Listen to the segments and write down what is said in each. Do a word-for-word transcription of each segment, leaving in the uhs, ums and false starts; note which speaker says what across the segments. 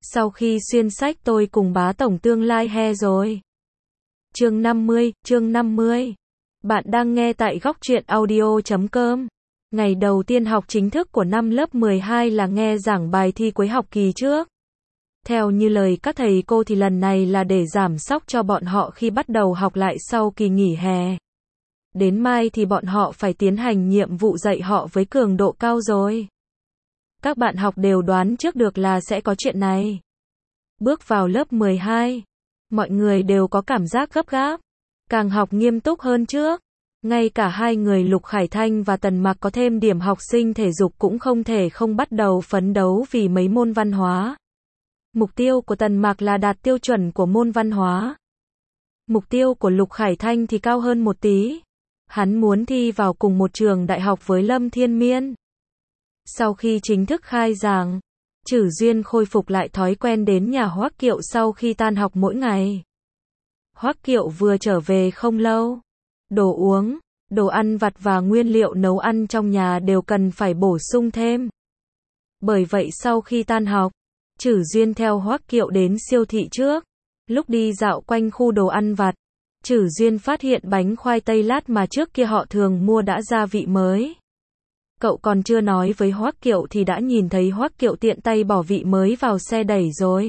Speaker 1: Sau khi xuyên sách tôi cùng bá tổng tương lai he rồi. Chương năm mươi, chương năm mươi. Bạn đang nghe tại góc truyện audio chấm com. Ngày đầu tiên học chính thức của năm lớp mười hai là nghe giảng bài thi cuối học kỳ trước. Theo như lời các thầy cô thì lần này là để giảm sốc cho bọn họ khi bắt đầu học lại sau kỳ nghỉ hè. Đến mai thì bọn họ phải tiến hành nhiệm vụ dạy họ với cường độ cao rồi. Các bạn học đều đoán trước được là sẽ có chuyện này. Bước vào lớp mười hai, mọi người đều có cảm giác gấp gáp, càng học nghiêm túc hơn trước. Ngay cả hai người Lục Khải Thanh và Tần Mạc có thêm điểm học sinh thể dục cũng không thể không bắt đầu phấn đấu vì mấy môn văn hóa. Mục tiêu của Tần Mạc là đạt tiêu chuẩn của môn văn hóa. Mục tiêu của Lục Khải Thanh thì cao hơn một tí. Hắn muốn thi vào cùng một trường đại học với Lâm Thiên Miên. Sau khi chính thức khai giảng, Trử Duyên khôi phục lại thói quen đến nhà Hoắc Kiệu sau khi tan học mỗi ngày. Hoắc Kiệu vừa trở về không lâu. Đồ uống, đồ ăn vặt và nguyên liệu nấu ăn trong nhà đều cần phải bổ sung thêm. Bởi vậy sau khi tan học, Trử Duyên theo Hoắc Kiệu đến siêu thị trước. Lúc đi dạo quanh khu đồ ăn vặt, Trử Duyên phát hiện bánh khoai tây lát mà trước kia họ thường mua đã gia vị mới. Cậu còn chưa nói với Hoắc Kiệu thì đã nhìn thấy Hoắc Kiệu tiện tay bỏ vị mới vào xe đẩy rồi.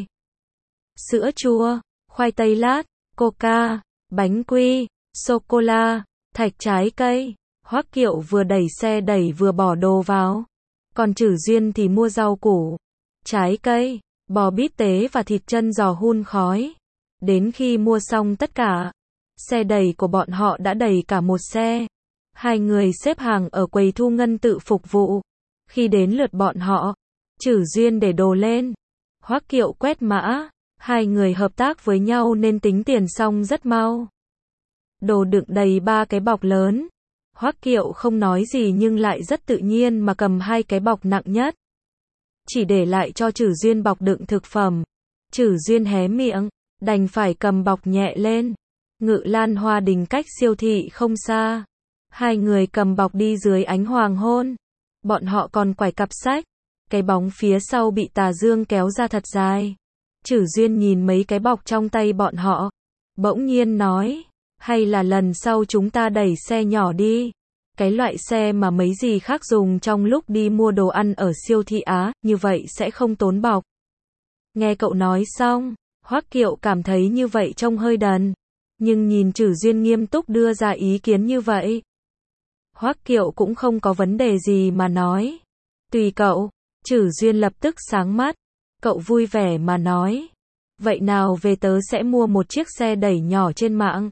Speaker 1: Sữa chua, khoai tây lát, coca, bánh quy, sô-cô-la, thạch trái cây. Hoắc Kiệu vừa đẩy xe đẩy vừa bỏ đồ vào. Còn Trử Duyên thì mua rau củ, trái cây, bò bít tết và thịt chân giò hun khói. Đến khi mua xong tất cả, xe đẩy của bọn họ đã đầy cả một xe. Hai người xếp hàng ở quầy thu ngân tự phục vụ. Khi đến lượt bọn họ, Trử Duyên để đồ lên, Hoắc Kiệu quét mã. Hai người hợp tác với nhau nên tính tiền xong rất mau. Đồ đựng đầy ba cái bọc lớn. Hoắc Kiệu không nói gì nhưng lại rất tự nhiên mà cầm hai cái bọc nặng nhất. Chỉ để lại cho Trử Duyên bọc đựng thực phẩm. Trử Duyên hé miệng, đành phải cầm bọc nhẹ lên. Ngự Lan Hoa Đình cách siêu thị không xa. Hai người cầm bọc đi dưới ánh hoàng hôn. Bọn họ còn quải cặp sách. Cái bóng phía sau bị tà dương kéo ra thật dài. Trử Duyên nhìn mấy cái bọc trong tay bọn họ. Bỗng nhiên nói, hay là lần sau chúng ta đẩy xe nhỏ đi. Cái loại xe mà mấy gì khác dùng trong lúc đi mua đồ ăn ở siêu thị Á, như vậy sẽ không tốn bọc. Nghe cậu nói xong, Hoắc Kiệu cảm thấy như vậy trông hơi đần. Nhưng nhìn Trử Duyên nghiêm túc đưa ra ý kiến như vậy, Hoắc Kiệu cũng không có vấn đề gì mà nói. Tùy cậu. Trử Duyên lập tức sáng mắt. Cậu vui vẻ mà nói. Vậy nào về tớ sẽ mua một chiếc xe đẩy nhỏ trên mạng.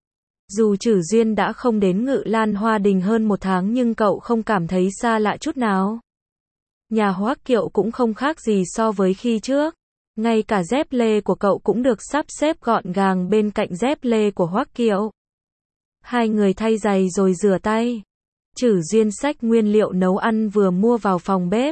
Speaker 1: Dù Trử Duyên đã không đến Ngự Lan Hoa Đình hơn một tháng nhưng cậu không cảm thấy xa lạ chút nào. Nhà Hoắc Kiệu cũng không khác gì so với khi trước. Ngay cả dép lê của cậu cũng được sắp xếp gọn gàng bên cạnh dép lê của Hoắc Kiệu. Hai người thay giày rồi rửa tay. Trử Duyên xách nguyên liệu nấu ăn vừa mua vào phòng bếp.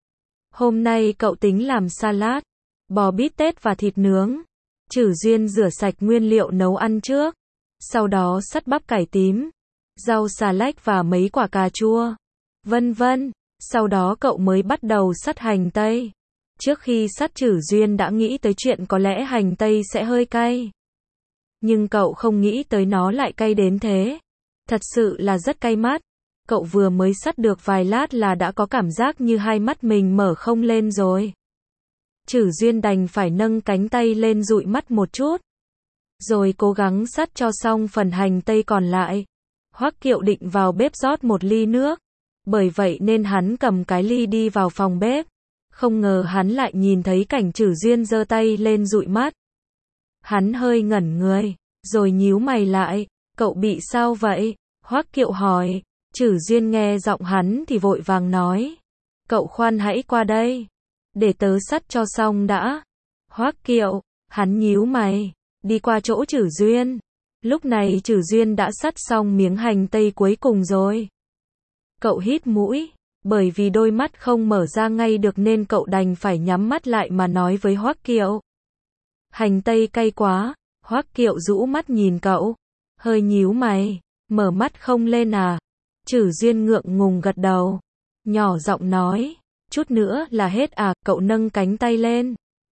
Speaker 1: Hôm nay cậu tính làm salad, bò bít tết và thịt nướng. Trử Duyên rửa sạch nguyên liệu nấu ăn trước. Sau đó sắt bắp cải tím, rau xà lách và mấy quả cà chua, vân vân. Sau đó cậu mới bắt đầu sắt hành tây. Trước khi sắt Trử Duyên đã nghĩ tới chuyện có lẽ hành tây sẽ hơi cay. Nhưng cậu không nghĩ tới nó lại cay đến thế. Thật sự là rất cay mắt. Cậu vừa mới sắt được vài lát là đã có cảm giác như hai mắt mình mở không lên rồi. Trử Duyên đành phải nâng cánh tay lên dụi mắt một chút. Rồi cố gắng sắt cho xong phần hành tây còn lại. Hoắc Kiệu định vào bếp rót một ly nước. Bởi vậy nên hắn cầm cái ly đi vào phòng bếp. Không ngờ hắn lại nhìn thấy cảnh Trử Duyên giơ tay lên dụi mắt. Hắn hơi ngẩn người, rồi nhíu mày lại. Cậu bị sao vậy? Hoắc Kiệu hỏi. Trử Duyên nghe giọng hắn thì vội vàng nói. Cậu khoan hãy qua đây. Để tớ sắt cho xong đã. Hoắc Kiệu, hắn nhíu mày, đi qua chỗ Trử Duyên. Lúc này Trử Duyên đã sắt xong miếng hành tây cuối cùng rồi. Cậu hít mũi, bởi vì đôi mắt không mở ra ngay được nên cậu đành phải nhắm mắt lại mà nói với Hoắc Kiệu. Hành tây cay quá. Hoắc Kiệu rũ mắt nhìn cậu, hơi nhíu mày, mở mắt không lên à? Trử Duyên ngượng ngùng gật đầu, nhỏ giọng nói, chút nữa là hết à? Cậu nâng cánh tay lên,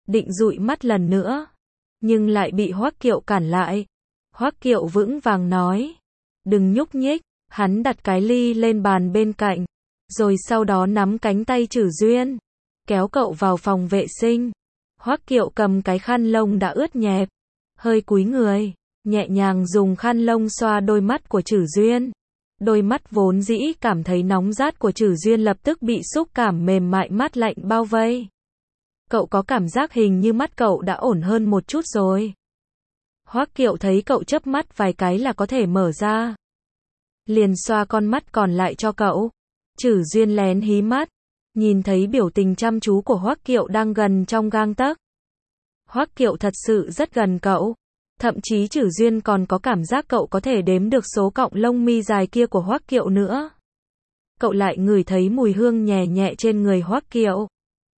Speaker 1: định dụi mắt lần nữa, nhưng lại bị Hoắc Kiệu cản lại. Hoắc Kiệu vững vàng nói, đừng nhúc nhích. Hắn đặt cái ly lên bàn bên cạnh, rồi sau đó nắm cánh tay Trử Duyên, kéo cậu vào phòng vệ sinh. Hoắc Kiệu cầm cái khăn lông đã ướt nhẹp, hơi cúi người, nhẹ nhàng dùng khăn lông xoa đôi mắt của Trử Duyên. Đôi mắt vốn dĩ cảm thấy nóng rát của Trử Duyên lập tức bị xúc cảm mềm mại mát lạnh bao vây. Cậu có cảm giác hình như mắt cậu đã ổn hơn một chút rồi. Hoắc Kiệu thấy cậu chớp mắt vài cái là có thể mở ra, liền xoa con mắt còn lại cho cậu. Trử Duyên lén hí mắt, nhìn thấy biểu tình chăm chú của Hoắc Kiệu đang gần trong gang tấc. Hoắc Kiệu thật sự rất gần cậu, thậm chí Trử Duyên còn có cảm giác cậu có thể đếm được số cọng lông mi dài kia của Hoắc Kiệu nữa. Cậu lại ngửi thấy mùi hương nhẹ nhẹ trên người Hoắc Kiệu.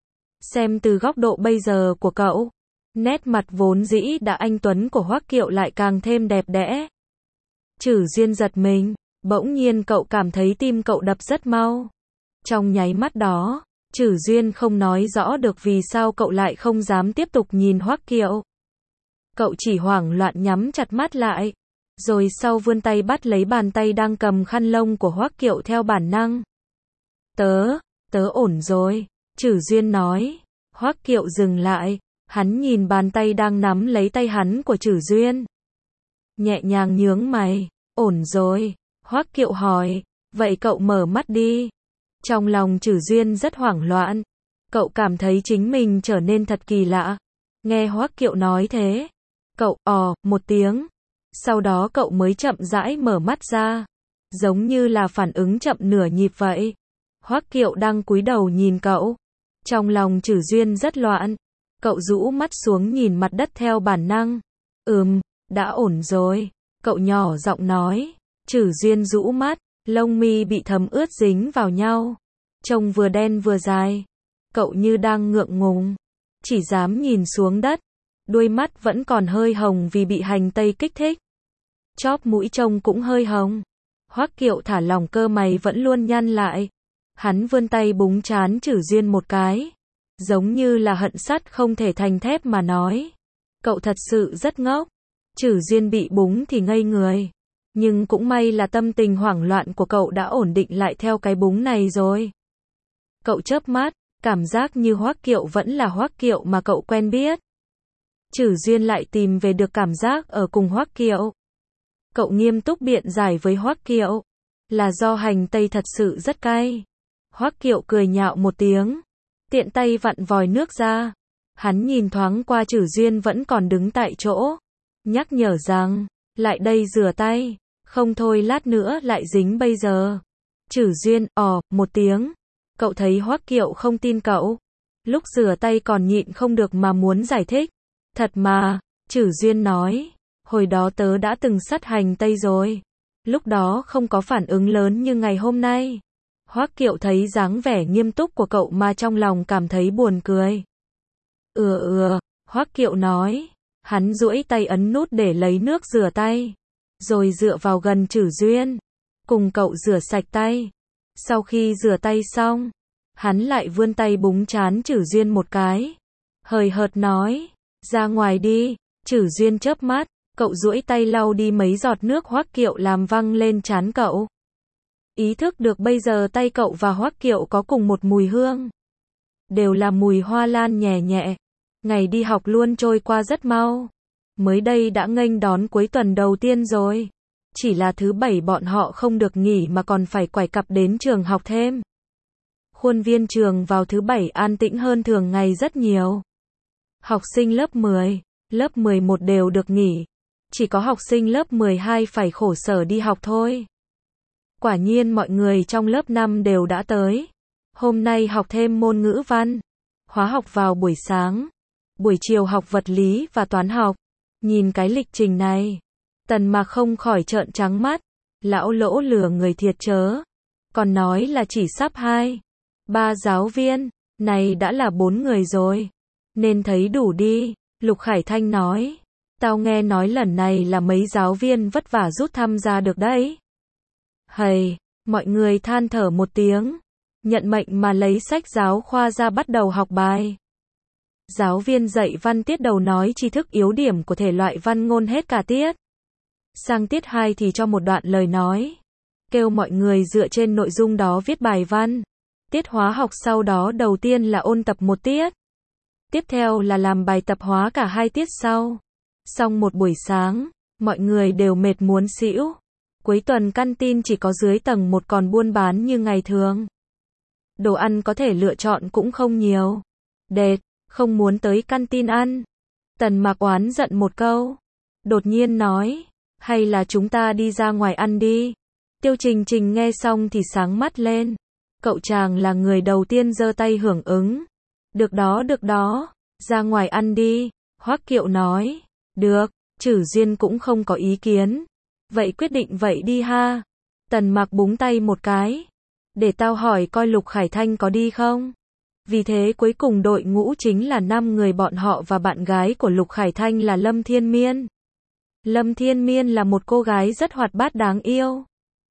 Speaker 1: Xem từ góc độ bây giờ của cậu, nét mặt vốn dĩ đã anh tuấn của Hoắc Kiệu lại càng thêm đẹp đẽ. Trử Duyên giật mình, bỗng nhiên cậu cảm thấy tim cậu đập rất mau. Trong nháy mắt đó, Trử Duyên không nói rõ được vì sao cậu lại không dám tiếp tục nhìn Hoắc Kiệu. Cậu chỉ hoảng loạn nhắm chặt mắt lại, rồi sau vươn tay bắt lấy bàn tay đang cầm khăn lông của Hoắc Kiệu theo bản năng. Tớ, tớ ổn rồi, Trử Duyên nói. Hoắc Kiệu dừng lại, hắn nhìn bàn tay đang nắm lấy tay hắn của Trử Duyên. Nhẹ nhàng nhướng mày, ổn rồi. Hoắc Kiệu hỏi, vậy cậu mở mắt đi. Trong lòng Trử Duyên rất hoảng loạn. Cậu cảm thấy chính mình trở nên thật kỳ lạ. Nghe Hoắc Kiệu nói thế, cậu ò một tiếng. Sau đó cậu mới chậm rãi mở mắt ra, giống như là phản ứng chậm nửa nhịp vậy. Hoắc Kiệu đang cúi đầu nhìn cậu. Trong lòng Trử Duyên rất loạn. Cậu rũ mắt xuống nhìn mặt đất theo bản năng. Ừm, đã ổn rồi. Cậu nhỏ giọng nói. Trử Duyên rũ mắt, lông mi bị thấm ướt dính vào nhau, trông vừa đen vừa dài. Cậu như đang ngượng ngùng, chỉ dám nhìn xuống đất. Đuôi mắt vẫn còn hơi hồng vì bị hành tây kích thích. Chóp mũi trông cũng hơi hồng. Hoắc Kiệu thả lỏng cơ mày vẫn luôn nhăn lại. Hắn vươn tay búng trán Trử Duyên một cái, giống như là hận sắt không thể thành thép mà nói. Cậu thật sự rất ngốc. Trử Duyên bị búng thì ngây người. Nhưng cũng may là tâm tình hoảng loạn của cậu đã ổn định lại theo cái búng này rồi. Cậu chớp mắt, cảm giác như Hoắc Kiệu vẫn là Hoắc Kiệu mà cậu quen biết. Trử Duyên lại tìm về được cảm giác ở cùng Hoắc Kiệu. Cậu nghiêm túc biện giải với Hoắc Kiệu, là do hành tây thật sự rất cay. Hoắc Kiệu cười nhạo một tiếng, tiện tay vặn vòi nước ra. Hắn nhìn thoáng qua Trử Duyên vẫn còn đứng tại chỗ, nhắc nhở rằng, lại đây rửa tay, không thôi lát nữa lại dính bây giờ. Trử Duyên, ò, một tiếng. Cậu thấy Hoắc Kiệu không tin cậu. Lúc rửa tay còn nhịn không được mà muốn giải thích. Thật mà, Trử Duyên nói, hồi đó tớ đã từng sắt hành tây rồi. Lúc đó không có phản ứng lớn như ngày hôm nay. Hoắc Kiệu thấy dáng vẻ nghiêm túc của cậu mà trong lòng cảm thấy buồn cười. Ừ ừ, Hoắc Kiệu nói. Hắn duỗi tay ấn nút để lấy nước rửa tay, rồi dựa vào gần Trử Duyên, cùng cậu rửa sạch tay. Sau khi rửa tay xong, hắn lại vươn tay búng trán Trử Duyên một cái, hời hợt nói, ra ngoài đi. Trử Duyên chớp mắt, cậu duỗi tay lau đi mấy giọt nước Hoắc Kiệu làm văng lên trán cậu. Ý thức được bây giờ tay cậu và Hoắc Kiệu có cùng một mùi hương, đều là mùi hoa lan nhẹ nhẹ. Ngày đi học luôn trôi qua rất mau. Mới đây đã nghênh đón cuối tuần đầu tiên rồi. Chỉ là thứ bảy bọn họ không được nghỉ mà còn phải quải cặp đến trường học thêm. Khuôn viên trường vào thứ bảy an tĩnh hơn thường ngày rất nhiều. Học sinh lớp mười, lớp mười một đều được nghỉ. Chỉ có học sinh lớp mười hai phải khổ sở đi học thôi. Quả nhiên mọi người trong lớp năm đều đã tới. Hôm nay học thêm môn ngữ văn. Hóa học vào buổi sáng. Buổi chiều học vật lý và toán học. Nhìn cái lịch trình này, Tần mà không khỏi trợn trắng mắt. Lão Lỗ lừa người thiệt chớ. Còn nói là chỉ sắp hai, ba giáo viên, này đã là bốn người rồi. Nên thấy đủ đi. Lục Khải Thanh nói. Tao nghe nói lần này là mấy giáo viên vất vả rút tham gia được đấy. Hầy, mọi người than thở một tiếng. Nhận mệnh mà lấy sách giáo khoa ra bắt đầu học bài. Giáo viên dạy văn tiết đầu nói tri thức yếu điểm của thể loại văn ngôn hết cả tiết. Sang tiết hai thì cho một đoạn lời nói. Kêu mọi người dựa trên nội dung đó viết bài văn. Tiết hóa học sau đó đầu tiên là ôn tập một tiết. Tiếp theo là làm bài tập hóa cả hai tiết sau. Xong một buổi sáng, mọi người đều mệt muốn xỉu. Cuối tuần căn tin chỉ có dưới tầng một còn buôn bán như ngày thường. Đồ ăn có thể lựa chọn cũng không nhiều. Đệt, không muốn tới căn tin ăn. Tần Mạc oán giận một câu. Đột nhiên nói, hay là chúng ta đi ra ngoài ăn đi. Tiêu Trình Trình nghe xong thì sáng mắt lên. Cậu chàng là người đầu tiên giơ tay hưởng ứng. Được đó được đó, ra ngoài ăn đi. Hoắc Kiệu nói, được, Trử Duyên cũng không có ý kiến. Vậy quyết định vậy đi ha. Tần Mạc búng tay một cái. Để tao hỏi coi Lục Khải Thanh có đi không? Vì thế cuối cùng đội ngũ chính là năm người, bọn họ và bạn gái của Lục Khải Thanh là Lâm Thiên Miên. Lâm Thiên Miên là một cô gái rất hoạt bát đáng yêu.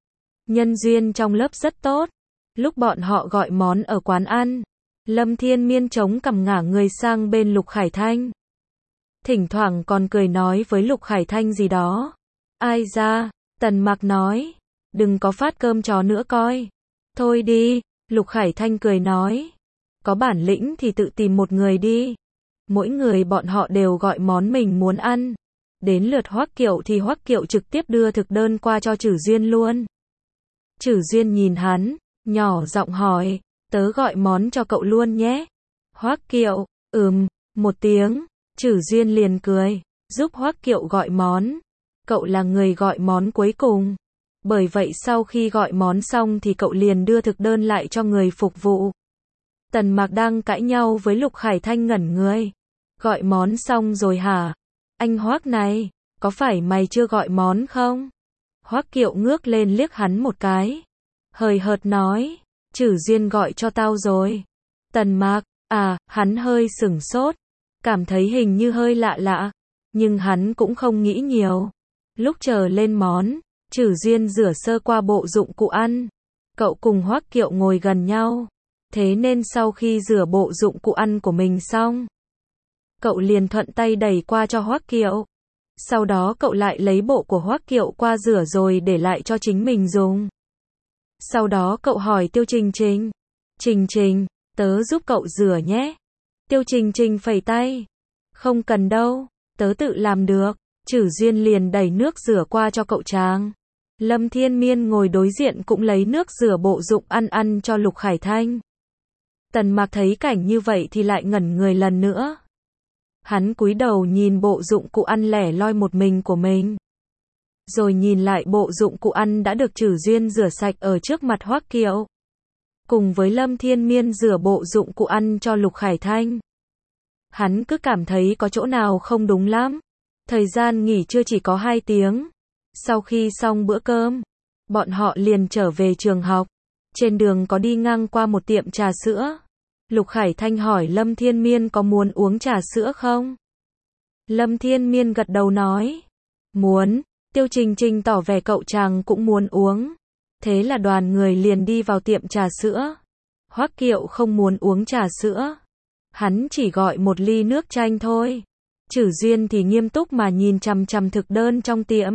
Speaker 1: Nhân duyên trong lớp rất tốt. Lúc bọn họ gọi món ở quán ăn, Lâm Thiên Miên chống cằm ngả người sang bên Lục Khải Thanh. Thỉnh thoảng còn cười nói với Lục Khải Thanh gì đó. Ai ra, Tần Mạc nói, đừng có phát cơm chó nữa coi. Thôi đi, Lục Khải Thanh cười nói. Có bản lĩnh thì tự tìm một người đi. Mỗi người bọn họ đều gọi món mình muốn ăn. Đến lượt Hoắc Kiệu thì Hoắc Kiệu trực tiếp đưa thực đơn qua cho Trử Duyên luôn. Trử Duyên nhìn hắn, nhỏ giọng hỏi, tớ gọi món cho cậu luôn nhé. Hoắc Kiệu, ừm, một tiếng. Trử Duyên liền cười, giúp Hoắc Kiệu gọi món. Cậu là người gọi món cuối cùng. Bởi vậy sau khi gọi món xong thì cậu liền đưa thực đơn lại cho người phục vụ. Tần Mạc đang cãi nhau với Lục Khải Thanh ngẩn người. Gọi món xong rồi hả? Anh Hoắc này, có phải mày chưa gọi món không? Hoắc Kiệu ngước lên liếc hắn một cái. Hời hợt nói, Trử Duyên gọi cho tao rồi. Tần Mạc, à, hắn hơi sửng sốt. Cảm thấy hình như hơi lạ lạ. Nhưng hắn cũng không nghĩ nhiều. Lúc chờ lên món, Trử Duyên rửa sơ qua bộ dụng cụ ăn. Cậu cùng Hoắc Kiệu ngồi gần nhau. Thế nên sau khi rửa bộ dụng cụ ăn của mình xong, cậu liền thuận tay đẩy qua cho Hoắc Kiệu. Sau đó cậu lại lấy bộ của Hoắc Kiệu qua rửa rồi để lại cho chính mình dùng. Sau đó cậu hỏi Tiêu Trình Trình. Trình Trình, tớ giúp cậu rửa nhé. Tiêu Trình Trình phẩy tay. Không cần đâu, tớ tự làm được. Trử Duyên liền đẩy nước rửa qua cho cậu chàng. Lâm Thiên Miên ngồi đối diện cũng lấy nước rửa bộ dụng ăn ăn cho Lục Khải Thanh. Tần Mạc thấy cảnh như vậy thì lại ngẩn người lần nữa. Hắn cúi đầu nhìn bộ dụng cụ ăn lẻ loi một mình của mình. Rồi nhìn lại bộ dụng cụ ăn đã được Trử Duyên rửa sạch ở trước mặt Hoắc Kiệu. Cùng với Lâm Thiên Miên rửa bộ dụng cụ ăn cho Lục Khải Thanh. Hắn cứ cảm thấy có chỗ nào không đúng lắm. Thời gian nghỉ trưa chỉ có hai tiếng. Sau khi xong bữa cơm, bọn họ liền trở về trường học. Trên đường có đi ngang qua một tiệm trà sữa. Lục Khải Thanh hỏi Lâm Thiên Miên có muốn uống trà sữa không? Lâm Thiên Miên gật đầu nói. Muốn. Tiêu Trình Trình tỏ vẻ cậu chàng cũng muốn uống. Thế là đoàn người liền đi vào tiệm trà sữa. Hoắc Kiệu không muốn uống trà sữa. Hắn chỉ gọi một ly nước chanh thôi. Trử Duyên thì nghiêm túc mà nhìn chằm chằm thực đơn trong tiệm.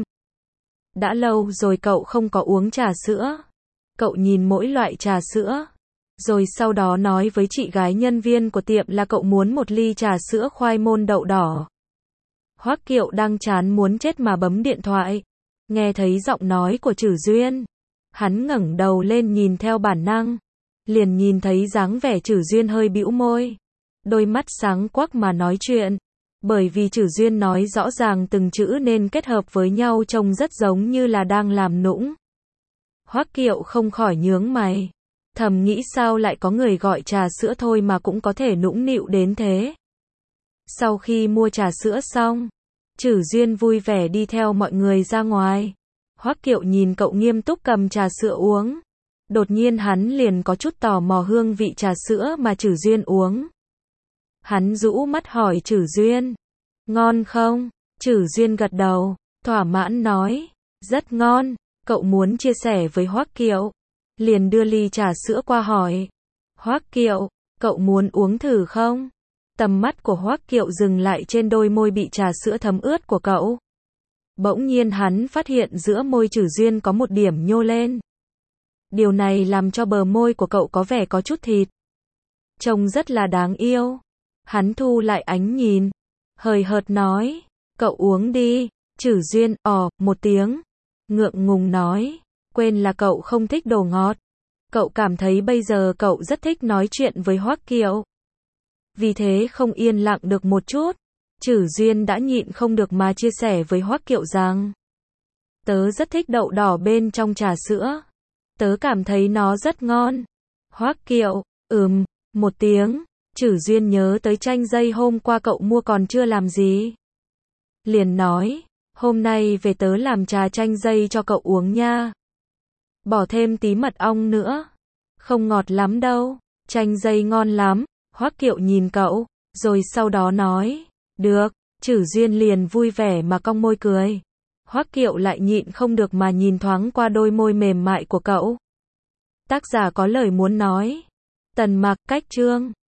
Speaker 1: Đã lâu rồi cậu không có uống trà sữa. Cậu nhìn mỗi loại trà sữa. Rồi sau đó nói với chị gái nhân viên của tiệm là cậu muốn một ly trà sữa khoai môn đậu đỏ. Hoắc Kiệu đang chán muốn chết mà bấm điện thoại. Nghe thấy giọng nói của Trử Duyên. Hắn ngẩng đầu lên nhìn theo bản năng. Liền nhìn thấy dáng vẻ Trử Duyên hơi bĩu môi. Đôi mắt sáng quắc mà nói chuyện. Bởi vì Trử Duyên nói rõ ràng từng chữ nên kết hợp với nhau trông rất giống như là đang làm nũng. Hoắc Kiệu không khỏi nhướng mày. Thầm nghĩ sao lại có người gọi trà sữa thôi mà cũng có thể nũng nịu đến thế. Sau khi mua trà sữa xong, Trử Duyên vui vẻ đi theo mọi người ra ngoài. Hoắc Kiệu nhìn cậu nghiêm túc cầm trà sữa uống. Đột nhiên hắn liền có chút tò mò hương vị trà sữa mà Trử Duyên uống. Hắn rũ mắt hỏi Trử Duyên. Ngon không? Trử Duyên gật đầu, thỏa mãn nói. Rất ngon. Cậu muốn chia sẻ với Hoắc Kiệu. Liền đưa ly trà sữa qua hỏi. Hoắc Kiệu, cậu muốn uống thử không? Tầm mắt của Hoắc Kiệu dừng lại trên đôi môi bị trà sữa thấm ướt của cậu. Bỗng nhiên hắn phát hiện giữa môi Trử Duyên có một điểm nhô lên. Điều này làm cho bờ môi của cậu có vẻ có chút thịt. Trông rất là đáng yêu. Hắn thu lại ánh nhìn. Hời hợt nói. Cậu uống đi. Trử Duyên, ò, một tiếng. Ngượng ngùng nói. Quên là cậu không thích đồ ngọt. Cậu cảm thấy bây giờ cậu rất thích nói chuyện với Hoắc Kiệu. Vì thế không yên lặng được một chút. Trử Duyên đã nhịn không được mà chia sẻ với Hoắc Kiệu rằng. Tớ rất thích đậu đỏ bên trong trà sữa. Tớ cảm thấy nó rất ngon. Hoắc Kiệu, ừm, một tiếng. Trử Duyên nhớ tới chanh dây hôm qua cậu mua còn chưa làm gì. Liền nói, hôm nay về tớ làm trà chanh dây cho cậu uống nha. Bỏ thêm tí mật ong nữa. Không ngọt lắm đâu. Chanh dây ngon lắm. Hoắc Kiệu nhìn cậu, rồi sau đó nói, được. Trử Duyên liền vui vẻ mà cong môi cười. Hoắc Kiệu lại nhịn không được mà nhìn thoáng qua đôi môi mềm mại của cậu. Tác giả có lời muốn nói. Tần Mặc, cách chương